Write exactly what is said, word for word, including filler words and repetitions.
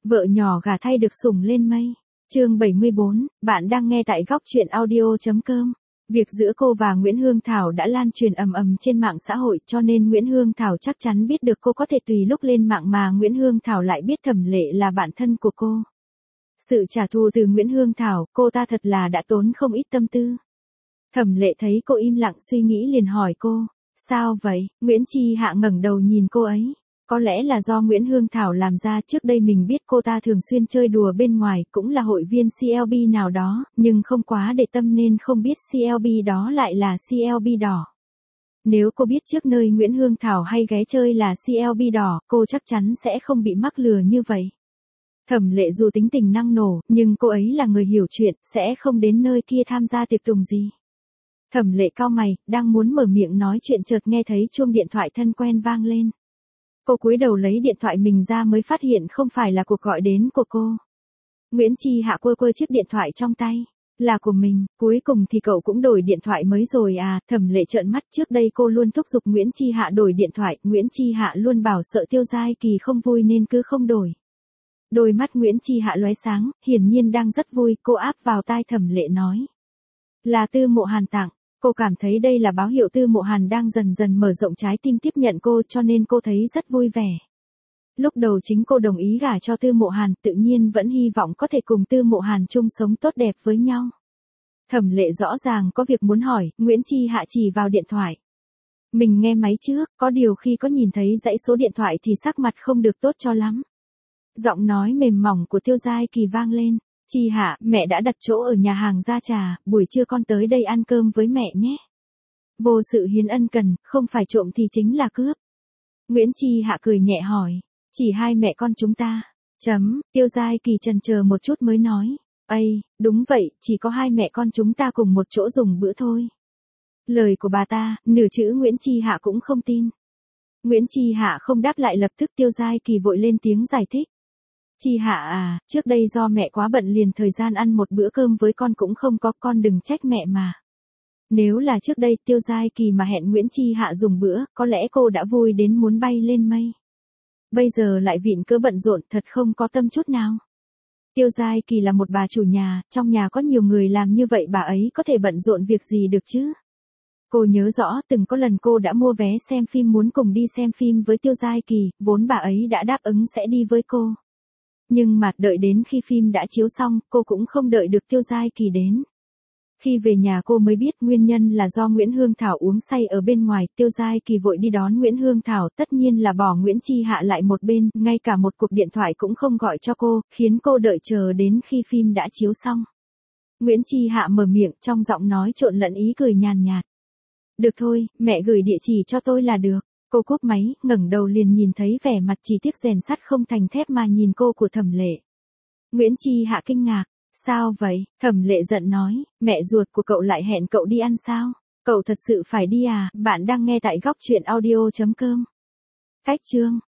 Vợ nhỏ gả thay được sủng lên mây. Chương bảy mươi bốn, bạn đang nghe tại góc truyện audio chấm com. Việc giữa cô và Nguyễn Hương Thảo đã lan truyền ầm ầm trên mạng xã hội, cho nên Nguyễn Hương Thảo chắc chắn biết được cô có thể tùy lúc lên mạng, mà Nguyễn Hương Thảo lại biết Thẩm Lệ là bạn thân của cô. Sự trả thù từ Nguyễn Hương Thảo, cô ta thật là đã tốn không ít tâm tư. Thẩm Lệ thấy cô im lặng suy nghĩ liền hỏi cô, sao vậy? Nguyễn Chi Hạ ngẩng đầu nhìn cô ấy. Có lẽ là do Nguyễn Hương Thảo làm ra, trước đây mình biết cô ta thường xuyên chơi đùa bên ngoài, cũng là hội viên xê lờ bê nào đó, nhưng không quá để tâm nên không biết xê lờ bê đó lại là xê lờ bê đỏ. Nếu cô biết trước nơi Nguyễn Hương Thảo hay ghé chơi là xê lờ bê đỏ, cô chắc chắn sẽ không bị mắc lừa như vậy. Thẩm Lệ dù tính tình năng nổ, nhưng cô ấy là người hiểu chuyện, sẽ không đến nơi kia tham gia tiệc tùng gì. Thẩm Lệ cau mày, đang muốn mở miệng nói chuyện chợt nghe thấy chuông điện thoại thân quen vang lên. Cô cúi đầu lấy điện thoại mình ra mới phát hiện không phải là cuộc gọi đến của cô. Nguyễn Chi Hạ quơ quơ chiếc điện thoại trong tay. Là của mình, cuối cùng thì cậu cũng đổi điện thoại mới rồi à? Thẩm Lệ trợn mắt, trước đây cô luôn thúc giục Nguyễn Chi Hạ đổi điện thoại, Nguyễn Chi Hạ luôn bảo sợ Tiêu Giai Kỳ không vui nên cứ không đổi. Đôi mắt Nguyễn Chi Hạ lóe sáng, hiển nhiên đang rất vui, cô áp vào tai Thẩm Lệ nói. Là Tư Mộ Hàn tặng. Cô cảm thấy đây là báo hiệu Tư Mộ Hàn đang dần dần mở rộng trái tim tiếp nhận cô, cho nên cô thấy rất vui vẻ. Lúc đầu chính cô đồng ý gả cho Tư Mộ Hàn, tự nhiên vẫn hy vọng có thể cùng Tư Mộ Hàn chung sống tốt đẹp với nhau. Thẩm Lệ rõ ràng có việc muốn hỏi, Nguyễn Chi Hạ chỉ vào điện thoại. Mình nghe máy trước, có điều khi có nhìn thấy dãy số điện thoại thì sắc mặt không được tốt cho lắm. Giọng nói mềm mỏng của Tiêu Giai Kỳ vang lên. Chi Hạ, mẹ đã đặt chỗ ở nhà hàng Gia Trà, buổi trưa con tới đây ăn cơm với mẹ nhé. Vô sự hiến ân cần, không phải trộm thì chính là cướp. Nguyễn Chi Hạ cười nhẹ hỏi, chỉ hai mẹ con chúng ta. Chấm, Tiêu Giai Kỳ chần chờ một chút mới nói, ây, đúng vậy, chỉ có hai mẹ con chúng ta cùng một chỗ dùng bữa thôi. Lời của bà ta, nửa chữ Nguyễn Chi Hạ cũng không tin. Nguyễn Chi Hạ không đáp lại, lập tức Tiêu Giai Kỳ vội lên tiếng giải thích. Chi Hạ à, trước đây do mẹ quá bận liền thời gian ăn một bữa cơm với con cũng không có, con đừng trách mẹ mà. Nếu là trước đây Tiêu Giai Kỳ mà hẹn Nguyễn Chi Hạ dùng bữa, có lẽ cô đã vui đến muốn bay lên mây. Bây giờ lại vịn cớ bận rộn, thật không có tâm chút nào. Tiêu Giai Kỳ là một bà chủ nhà, trong nhà có nhiều người làm như vậy bà ấy có thể bận rộn việc gì được chứ? Cô nhớ rõ từng có lần cô đã mua vé xem phim muốn cùng đi xem phim với Tiêu Giai Kỳ, vốn bà ấy đã đáp ứng sẽ đi với cô. Nhưng mà đợi đến khi phim đã chiếu xong, cô cũng không đợi được Tiêu Giai Kỳ đến. Khi về nhà cô mới biết nguyên nhân là do Nguyễn Hương Thảo uống say ở bên ngoài, Tiêu Giai Kỳ vội đi đón Nguyễn Hương Thảo, tất nhiên là bỏ Nguyễn Chi Hạ lại một bên, ngay cả một cuộc điện thoại cũng không gọi cho cô, khiến cô đợi chờ đến khi phim đã chiếu xong. Nguyễn Chi Hạ mở miệng, trong giọng nói trộn lẫn ý cười nhàn nhạt. Được thôi, mẹ gửi địa chỉ cho tôi là được. Cô cúp máy, ngẩng đầu liền nhìn thấy vẻ mặt chỉ tiếc rèn sắt không thành thép mà nhìn cô của Thẩm Lệ. Nguyễn Chi Hạ kinh ngạc, sao vậy? Thẩm Lệ giận nói, mẹ ruột của cậu lại hẹn cậu đi ăn sao? Cậu thật sự phải đi à? Bạn đang nghe tại góc truyện audio chấm com. Cách chương